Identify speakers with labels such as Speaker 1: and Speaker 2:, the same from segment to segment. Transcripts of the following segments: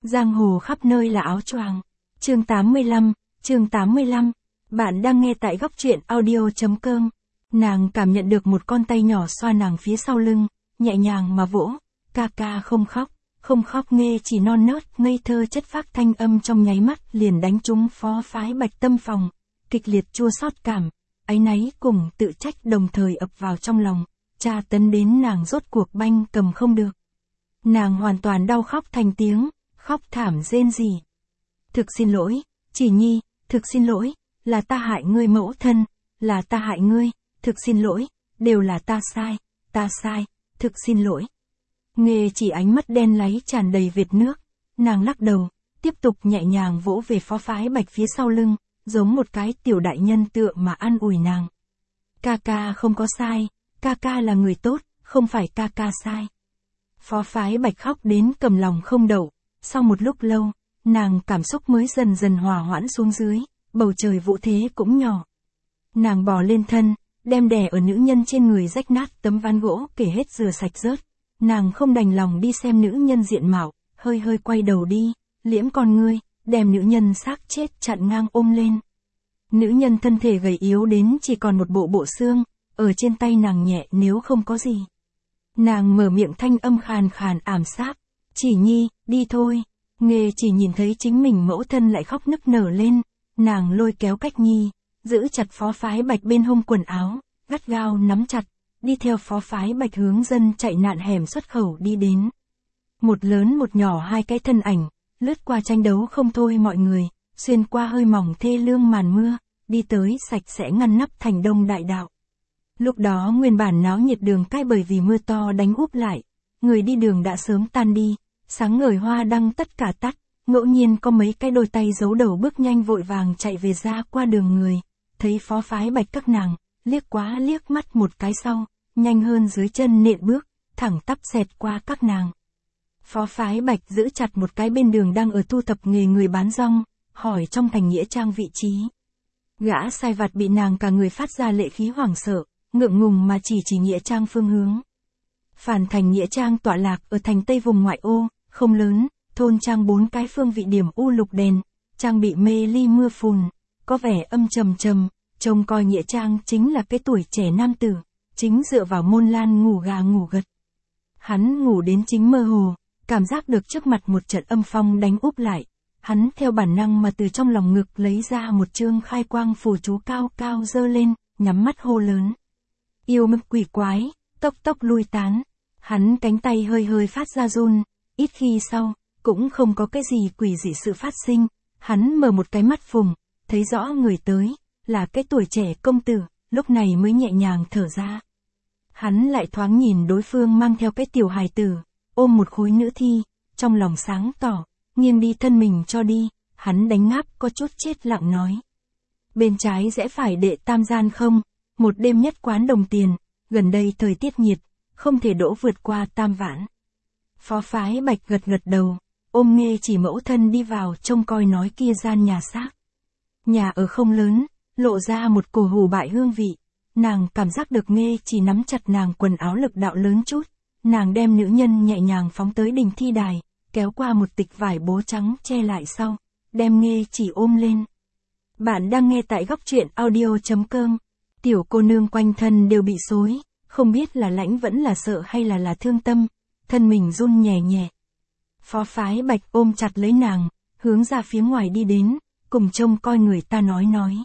Speaker 1: Giang hồ khắp nơi là áo choàng. Chương 85, Bạn đang nghe tại góc truyện audio.com. Nàng cảm nhận được một con tay nhỏ xoa nàng phía sau lưng, nhẹ nhàng mà vỗ. Ca không khóc Nghe chỉ non nớt, ngây thơ chất phác thanh âm trong nháy mắt liền đánh trúng Phó Phái Bạch tâm phòng. Kịch liệt chua xót cảm, áy náy cùng tự trách đồng thời ập vào trong lòng, tra tấn đến nàng rốt cuộc banh cầm không được. Nàng hoàn toàn đau khóc thành tiếng, khóc thảm rên rỉ. Thực xin lỗi, Chỉ Nhi, thực xin lỗi, là ta hại ngươi mẫu thân, là ta hại ngươi, thực xin lỗi, đều là ta sai, thực xin lỗi. Nghe chỉ ánh mắt đen láy tràn đầy vệt nước, nàng lắc đầu, tiếp tục nhẹ nhàng vỗ về Phó Phái Bạch phía sau lưng, giống một cái tiểu đại nhân tựa mà an ủi nàng. Ca không có sai, ca là người tốt, không phải ca sai. Phó Phái Bạch khóc đến cầm lòng không đậu, sau một lúc lâu, nàng cảm xúc mới dần dần hòa hoãn xuống dưới, bầu trời vũ thế cũng nhỏ. Nàng bò lên thân, đem đè ở nữ nhân trên người rách nát tấm ván gỗ kể hết rửa sạch rớt. Nàng không đành lòng đi xem nữ nhân diện mạo, hơi quay đầu đi, liễm con ngươi, đem nữ nhân xác chết chặn ngang ôm lên. Nữ nhân thân thể gầy yếu đến chỉ còn một bộ xương, ở trên tay nàng nhẹ nếu không có gì. Nàng mở miệng thanh âm khàn khàn ảm sáp, Chỉ Nhi, đi thôi. Nghe chỉ nhìn thấy chính mình mẫu thân lại khóc nức nở lên, nàng lôi kéo Cách Nhi, giữ chặt Phó Phái Bạch bên hông quần áo, gắt gao nắm chặt, đi theo Phó Phái Bạch hướng dân chạy nạn hẻm xuất khẩu đi đến. Một lớn một nhỏ hai cái thân ảnh, lướt qua tranh đấu không thôi mọi người, xuyên qua hơi mỏng thê lương màn mưa, đi tới sạch sẽ ngăn nắp thành Đông Đại Đạo. Lúc đó nguyên bản náo nhiệt đường cái bởi vì mưa to đánh úp lại, người đi đường đã sớm tan đi, sáng ngời hoa đăng tất cả tắt, ngẫu nhiên có mấy cái đôi tay giấu đầu bước nhanh vội vàng chạy về ra qua đường người, thấy Phó Phái Bạch các nàng, liếc mắt một cái sau, nhanh hơn dưới chân nện bước, thẳng tắp xẹt qua các nàng. Phó Phái Bạch giữ chặt một cái bên đường đang ở thu thập nghề người bán rong, hỏi trong thành nghĩa trang vị trí. Gã sai vặt bị nàng cả người phát ra lệ khí hoảng sợ, ngượng ngùng mà chỉ nghĩa trang phương hướng. Phản thành nghĩa trang tọa lạc ở thành Tây vùng ngoại ô, không lớn, thôn trang 4 cái phương vị điểm u lục đèn, trang bị mê ly mưa phùn, có vẻ âm trầm, trông coi nghĩa trang chính là cái tuổi trẻ nam tử, chính dựa vào môn lan ngủ gà ngủ gật. Hắn ngủ đến chính mơ hồ, cảm giác được trước mặt một trận âm phong đánh úp lại, hắn theo bản năng mà từ trong lòng ngực lấy ra một chương khai quang phù chú cao giơ lên, nhắm mắt hô lớn. Yêu mực quỷ quái, tốc lui tán. Hắn cánh tay hơi phát ra run, ít khi sau, cũng không có cái gì quỷ dị sự phát sinh, hắn mở một cái mắt phùng, thấy rõ người tới, là cái tuổi trẻ công tử, lúc này mới nhẹ nhàng thở ra. Hắn lại thoáng nhìn đối phương mang theo cái tiểu hài tử, ôm một khối nữ thi, trong lòng sáng tỏ, nghiêng đi thân mình cho đi, hắn đánh ngáp có chút chết lặng nói. Bên trái rẽ phải đệ tam gian không, một đêm nhất quán đồng tiền, gần đây thời tiết nhiệt, không thể đỗ vượt qua tam vãn. Phó Phái Bạch gật đầu, ôm Nghe chỉ mẫu thân đi vào trông coi nói kia gian nhà xác. Nhà ở không lớn, lộ ra một cổ hủ bại hương vị, nàng cảm giác được Nghe chỉ nắm chặt nàng quần áo lực đạo lớn chút, nàng đem nữ nhân nhẹ nhàng phóng tới đình thi đài, kéo qua một tịch vải bố trắng che lại sau, đem Nghe chỉ ôm lên. Bạn đang nghe tại góc truyện audio.com. Tiểu cô nương quanh thân đều bị xối, không biết là lãnh vẫn là sợ hay là thương tâm, thân mình run nhẹ. Phó Phái Bạch ôm chặt lấy nàng, hướng ra phía ngoài đi đến, cùng trông coi người ta nói.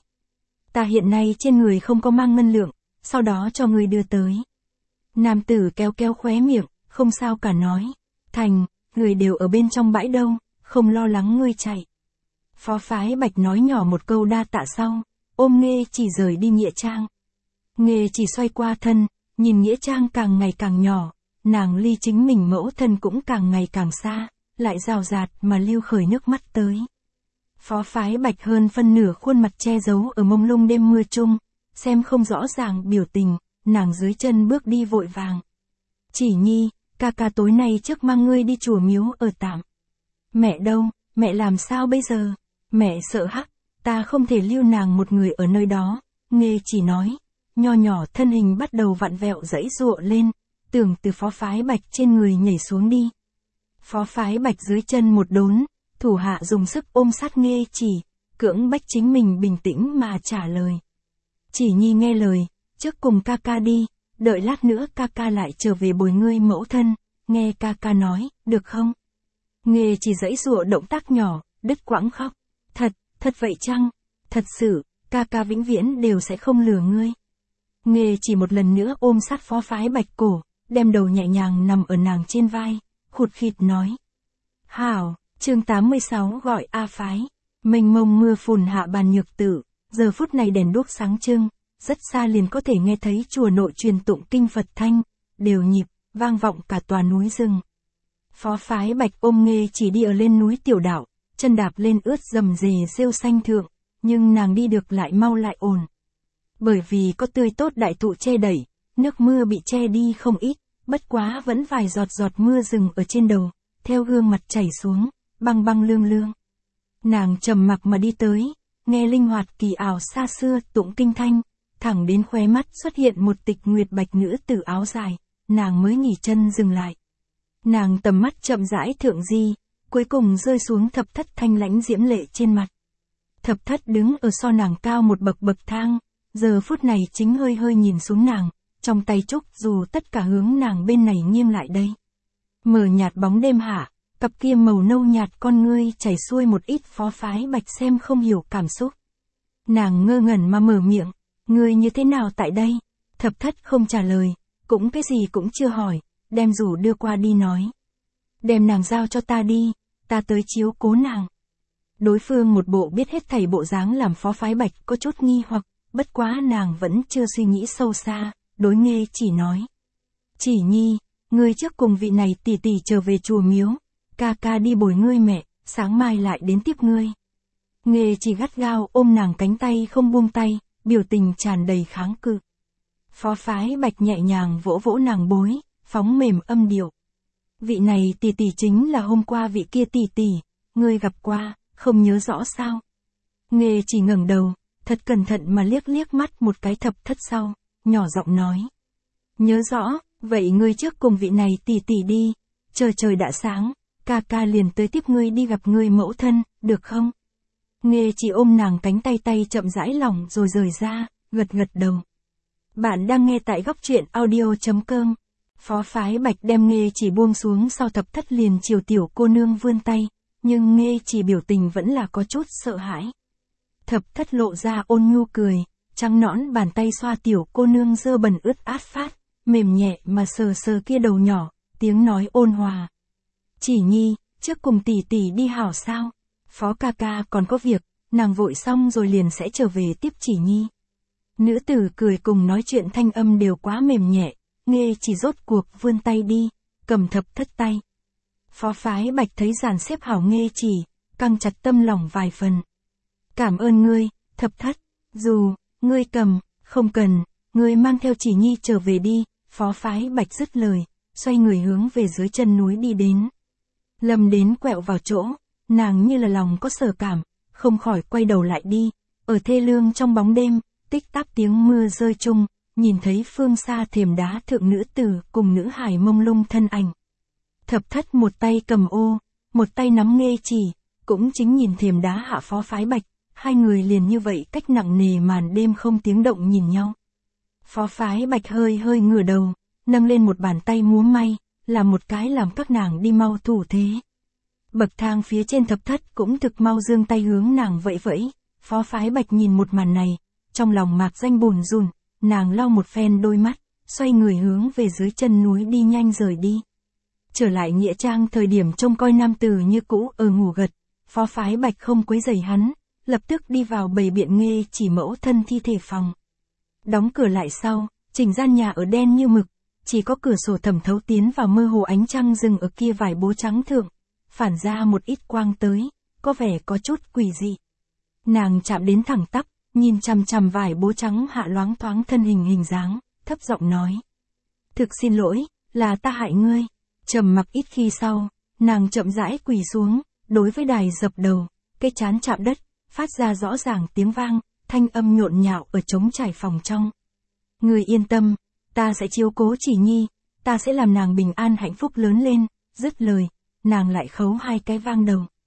Speaker 1: Ta hiện nay trên người không có mang ngân lượng, sau đó cho người đưa tới. Nam tử kéo khóe miệng, không sao cả nói. Thành, người đều ở bên trong bãi đâu, không lo lắng ngươi chạy. Phó Phái Bạch nói nhỏ một câu đa tạ sau, ôm Nghe chỉ rời đi nghĩa trang. Nghe chỉ xoay qua thân, nhìn nghĩa trang càng ngày càng nhỏ, nàng ly chính mình mẫu thân cũng càng ngày càng xa, lại rào rạt mà lưu khởi nước mắt tới. Phó Phái Bạch hơn phân nửa khuôn mặt che giấu ở mông lung đêm mưa chung, xem không rõ ràng biểu tình, nàng dưới chân bước đi vội vàng. Chỉ Nhi, ca tối nay trước mang ngươi đi chùa miếu ở tạm. Mẹ đâu, mẹ làm sao bây giờ? Mẹ sợ hắc, ta không thể lưu nàng một người ở nơi đó, Nghe chỉ nói. Nho nhỏ thân hình bắt đầu vặn vẹo giãy giụa lên, tưởng từ Phó Phái Bạch trên người nhảy xuống đi. Phó Phái Bạch dưới chân một đốn, thủ hạ dùng sức ôm sát Nghê Chỉ, cưỡng bách chính mình bình tĩnh mà trả lời. Chỉ Nhi nghe lời, trước cùng ca ca đi, đợi lát nữa ca ca lại trở về bồi ngươi mẫu thân, nghe ca ca nói, được không? Nghê Chỉ giãy giụa động tác nhỏ, đứt quãng khóc. Thật vậy chăng? Thật sự, ca ca vĩnh viễn đều sẽ không lừa ngươi. Nghê Chỉ một lần nữa ôm sát Phó Phái Bạch cổ, đem đầu nhẹ nhàng nằm ở nàng trên vai, khụt khịt nói. Hảo, chương 86 gọi A Phái. Mênh mông mưa phùn hạ Bàn Nhược Tự, giờ phút này đèn đuốc sáng trưng, rất xa liền có thể nghe thấy chùa nội truyền tụng kinh Phật thanh, đều nhịp, vang vọng cả tòa núi rừng. Phó Phái Bạch ôm Nghê Chỉ đi ở lên núi tiểu đạo, chân đạp lên ướt rầm rề rêu xanh thượng, nhưng nàng đi được lại mau lại ổn. Bởi vì có tươi tốt đại thụ che đẩy, nước mưa bị che đi không ít, bất quá vẫn vài giọt giọt mưa rừng ở trên đầu, theo gương mặt chảy xuống, băng băng lương lương. Nàng trầm mặc mà đi tới, nghe linh hoạt kỳ ảo xa xưa tụng kinh thanh, thẳng đến khóe mắt xuất hiện một tịch nguyệt bạch nữ tử áo dài, nàng mới nghỉ chân dừng lại. Nàng tầm mắt chậm rãi thượng di, cuối cùng rơi xuống Thập Thất thanh lãnh diễm lệ trên mặt. Thập Thất đứng ở so nàng cao một bậc thang, giờ phút này chính hơi hơi nhìn xuống nàng, trong tay trúc dù tất cả hướng nàng bên này nghiêng lại đây. Mờ nhạt bóng đêm hạ, cặp kia màu nâu nhạt con ngươi chảy xuôi một ít Phó Phái Bạch xem không hiểu cảm xúc. Nàng ngơ ngẩn mà mở miệng, ngươi như thế nào tại đây? Thập Thất không trả lời, cũng cái gì cũng chưa hỏi, đem rủ đưa qua đi nói. Đem nàng giao cho ta đi, ta tới chiếu cố nàng. Đối phương một bộ biết hết thảy bộ dáng làm Phó Phái Bạch có chút nghi hoặc, bất quá nàng vẫn chưa suy nghĩ sâu xa, đối Nghê Chỉ nói. Chỉ Nhi, ngươi trước cùng vị này tỷ tỷ trở về chùa miếu, ca ca đi bồi ngươi mẹ, sáng mai lại đến tiếp ngươi. Nghê Chỉ gắt gao ôm nàng cánh tay không buông tay, biểu tình tràn đầy kháng cự. Phó Phái Bạch nhẹ nhàng vỗ vỗ nàng bối, phóng mềm âm điệu. Vị này tỷ tỷ chính là hôm qua vị kia tỷ tỷ, ngươi gặp qua, không nhớ rõ sao? Nghê Chỉ ngẩng đầu, thật cẩn thận mà liếc liếc mắt một cái Thập Thất sau, nhỏ giọng nói. Nhớ rõ, vậy ngươi trước cùng vị này tỷ tỷ đi, trời đã sáng, ca ca liền tới tiếp ngươi đi gặp ngươi mẫu thân, được không? Nghê Chỉ ôm nàng cánh tay chậm rãi lỏng rồi rời ra, gật đầu. Bạn đang nghe tại góc truyện audio.com. Phó Phái Bạch đem Nghê Chỉ buông xuống sau Thập Thất liền chiều tiểu cô nương vươn tay, nhưng Nghê Chỉ biểu tình vẫn là có chút sợ hãi. Thập Thất lộ ra ôn nhu cười, trắng nõn bàn tay xoa tiểu cô nương dơ bẩn ướt át phát, mềm nhẹ mà sờ sờ kia đầu nhỏ, tiếng nói ôn hòa. Chỉ Nhi, trước cùng tỷ tỷ đi hảo sao? Phó ca ca còn có việc, nàng vội xong rồi liền sẽ trở về tiếp Chỉ Nhi. Nữ tử cười cùng nói chuyện thanh âm đều quá mềm nhẹ, Nghê Chỉ rốt cuộc vươn tay đi, cầm Thập Thất tay. Phó Phái Bạch thấy dàn xếp hảo Nghê Chỉ, căng chặt tâm lòng vài phần. Cảm ơn ngươi, Thập Thất, dù, ngươi cầm, không cần, ngươi mang theo Chỉ Nhi trở về đi, Phó Phái Bạch dứt lời, xoay người hướng về dưới chân núi đi đến. Lâm đến quẹo vào chỗ, nàng như là lòng có sở cảm, không khỏi quay đầu lại đi, ở thê lương trong bóng đêm, tích tắc tiếng mưa rơi chung, nhìn thấy phương xa thềm đá thượng nữ tử cùng nữ hải mông lung thân ảnh. Thập Thất một tay cầm ô, một tay nắm Nghê Chỉ, cũng chính nhìn thềm đá hạ Phó Phái Bạch, hai người liền như vậy cách nặng nề màn đêm không tiếng động nhìn nhau. Phó Phái Bạch hơi hơi ngửa đầu, nâng lên một bàn tay múa may, là một cái làm các nàng đi mau thủ thế. Bậc thang phía trên Thập Thất cũng thực mau giương tay hướng nàng vẫy vẫy, Phó Phái Bạch nhìn một màn này, trong lòng mạc danh bùn rùn, nàng lau một phen đôi mắt, xoay người hướng về dưới chân núi đi nhanh rời đi. Trở lại nghĩa trang thời điểm trông coi nam tử như cũ ở ngủ gật, Phó Phái Bạch không quấy rầy hắn, lập tức đi vào bày biện Nghê Chỉ mẫu thân thi thể phòng. Đóng cửa lại sau, chỉnh gian nhà ở đen như mực, chỉ có cửa sổ thẩm thấu tiến vào mơ hồ ánh trăng rừng ở kia vải bố trắng thượng, phản ra một ít quang tới, có vẻ có chút quỷ dị. Nàng chạm đến thẳng tắp, nhìn chằm chằm vải bố trắng hạ loáng thoáng thân hình dáng, thấp giọng nói. Thực xin lỗi, là ta hại ngươi. Trầm mặc ít khi sau, nàng chậm rãi quỳ xuống, đối với đài dập đầu, cái trán chạm đất, phát ra rõ ràng tiếng vang, thanh âm nhộn nhạo ở trống trải phòng trong. Ngươi yên tâm, ta sẽ chiếu cố Chỉ Nhi, ta sẽ làm nàng bình an hạnh phúc lớn lên, dứt lời, nàng lại khấu hai cái vang đầu.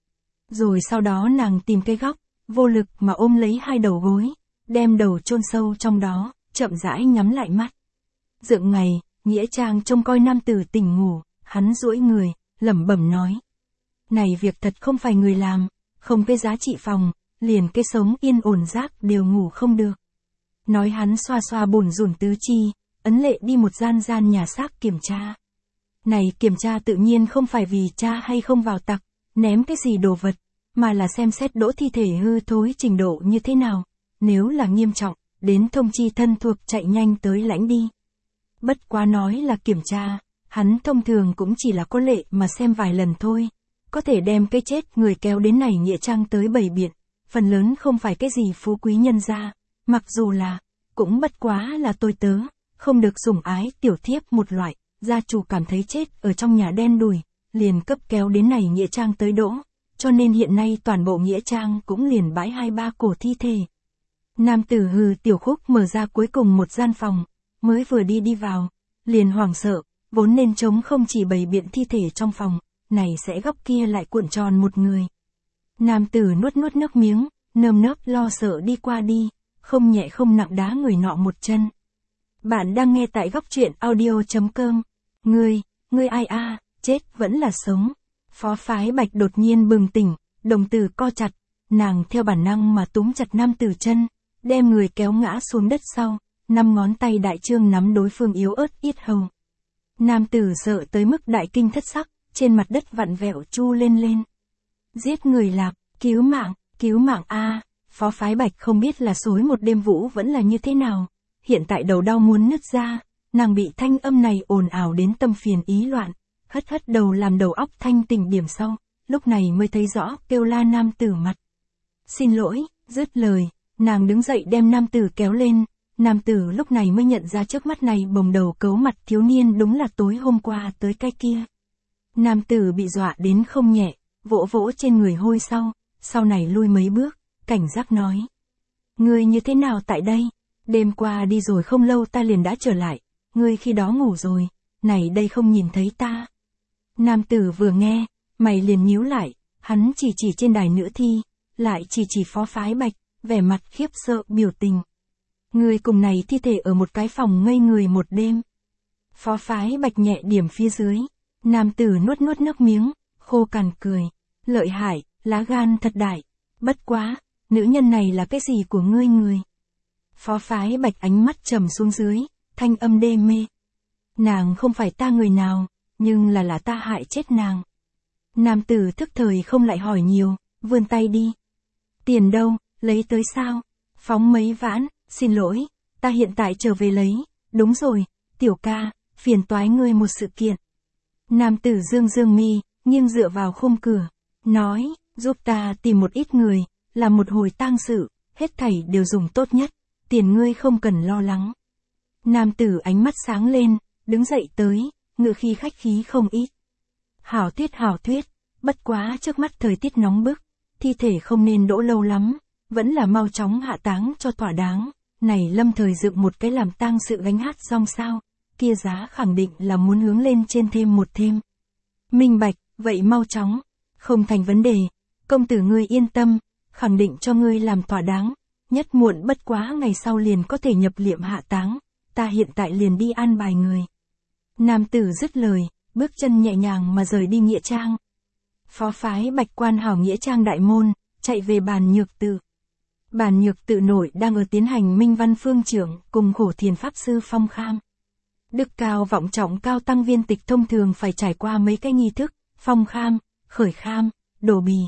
Speaker 1: Rồi sau đó nàng tìm cái góc, vô lực mà ôm lấy hai đầu gối, đem đầu chôn sâu trong đó, chậm rãi nhắm lại mắt. Dượng ngày, Nghĩa Trang trông coi nam tử tỉnh ngủ, hắn duỗi người, lẩm bẩm nói. Này việc thật không phải người làm, không cái giá trị phòng, liền cái sống yên ổn giấc đều ngủ không được. Nói hắn xoa xoa bồn rủn tứ chi, ấn lệ đi một gian nhà xác kiểm tra. Này kiểm tra tự nhiên không phải vì cha hay không vào tặc, ném cái gì đồ vật, mà là xem xét đỗ thi thể hư thối trình độ như thế nào, nếu là nghiêm trọng, đến thông chi thân thuộc chạy nhanh tới lãnh đi. Bất quá nói là kiểm tra, hắn thông thường cũng chỉ là có lệ mà xem vài lần thôi, có thể đem cái chết người kéo đến này Nghĩa Trang tới bày biện, phần lớn không phải cái gì phú quý nhân gia, mặc dù là, cũng bất quá là tôi tớ, không được sủng ái tiểu thiếp một loại, gia chủ cảm thấy chết ở trong nhà đen đủi, liền cấp kéo đến này Nghĩa Trang tới đỗ, cho nên hiện nay toàn bộ Nghĩa Trang cũng liền bãi 2-3 cổ thi thể. Nam tử hừ tiểu khúc mở ra cuối cùng một gian phòng, mới vừa đi vào, liền hoảng sợ, vốn nên trống không chỉ bày biện thi thể trong phòng, này sẽ góc kia lại cuộn tròn một người. Nam tử nuốt nước miếng, nơm nớp lo sợ đi qua đi, không nhẹ không nặng đá người nọ một chân. Bạn đang nghe tại góc truyện audio.com. Ngươi ai a, chết vẫn là sống. Phó Phái Bạch đột nhiên bừng tỉnh, đồng tử co chặt, nàng theo bản năng mà túm chặt nam tử chân, đem người kéo ngã xuống đất sau, 5 ngón tay đại trương nắm đối phương yếu ớt yết hầu. Nam tử sợ tới mức đại kinh thất sắc, trên mặt đất vặn vẹo chu lên. Giết người lạc, cứu mạng a. Phó Phái Bạch không biết là xối một đêm vũ vẫn là như thế nào, hiện tại đầu đau muốn nứt ra, nàng bị thanh âm này ồn ào đến tâm phiền ý loạn, hất đầu làm đầu óc thanh tỉnh điểm sau, lúc này mới thấy rõ kêu la nam tử mặt. Xin lỗi, dứt lời, nàng đứng dậy đem nam tử kéo lên, nam tử lúc này mới nhận ra trước mắt này bồng đầu cấu mặt thiếu niên đúng là tối hôm qua tới cái kia. Nam tử bị dọa đến không nhẹ, vỗ trên người hôi sau này lui mấy bước, cảnh giác nói. Ngươi như thế nào tại đây? Đêm qua đi rồi không lâu ta liền đã trở lại, ngươi khi đó ngủ rồi, này đây không nhìn thấy ta. Nam tử vừa nghe, mày liền nhíu lại, hắn chỉ trên đài nữ thi, lại chỉ Phó Phái Bạch, vẻ mặt khiếp sợ biểu tình. Ngươi cùng này thi thể ở một cái phòng ngây người một đêm. Phó Phái Bạch nhẹ điểm phía dưới, nam tử nuốt nước miếng, khô cằn cười. Lợi hại, lá gan thật đại. Bất quá, nữ nhân này là cái gì của ngươi người? Phó Phái Bạch ánh mắt trầm xuống dưới, thanh âm đê mê. Nàng không phải ta người nào, nhưng là ta hại chết nàng. Nam tử thức thời không lại hỏi nhiều, vươn tay đi. Tiền đâu, lấy tới sao? Phóng mấy vãn, xin lỗi, ta hiện tại trở về lấy. Đúng rồi, tiểu ca, phiền toái ngươi một sự kiện. Nam tử dương mi, nghiêng dựa vào khung cửa, nói, giúp ta tìm một ít người, làm một hồi tang sự, hết thảy đều dùng tốt nhất, tiền ngươi không cần lo lắng. Nam tử ánh mắt sáng lên, đứng dậy tới, ngự khí khách khí không ít. Hảo thuyết, bất quá trước mắt thời tiết nóng bức, thi thể không nên đỗ lâu lắm, vẫn là mau chóng hạ táng cho thỏa đáng. Này lâm thời dựng một cái làm tang sự gánh hát rong sao, kia giá khẳng định là muốn hướng lên trên thêm một thêm. Minh bạch, vậy mau chóng, không thành vấn đề, công tử ngươi yên tâm, khẳng định cho ngươi làm thỏa đáng, nhất muộn bất quá ngày sau liền có thể nhập liệm hạ táng, ta hiện tại liền đi an bài người. Nam tử dứt lời, bước chân nhẹ nhàng mà rời đi Nghĩa Trang. Phó Phái Bạch quan hảo Nghĩa Trang đại môn, chạy về bàn nhược tự. Bàn nhược tự nội đang ở tiến hành minh văn phương trưởng cùng khổ thiền pháp sư phong kham. Đức cao vọng trọng cao tăng viên tịch thông thường phải trải qua mấy cái nghi thức, phong kham, khởi kham, đổ bì.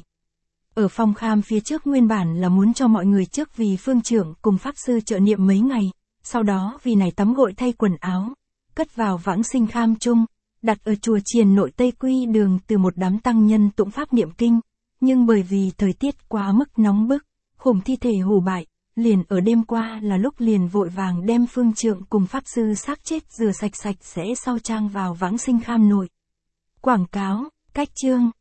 Speaker 1: Ở phong kham phía trước nguyên bản là muốn cho mọi người trước vì phương trưởng cùng pháp sư trợ niệm mấy ngày, sau đó vì này tắm gội thay quần áo, cất vào vãng sinh kham chung, đặt ở chùa chiền nội Tây Quy đường từ một đám tăng nhân tụng pháp niệm kinh, nhưng bởi vì thời tiết quá mức nóng bức, khủng thi thể hủ bại, liền ở đêm qua là lúc liền vội vàng đem phương trượng cùng pháp sư xác chết rửa sạch sẽ sau trang vào vãng sinh kham nội. Quảng cáo, cách chương.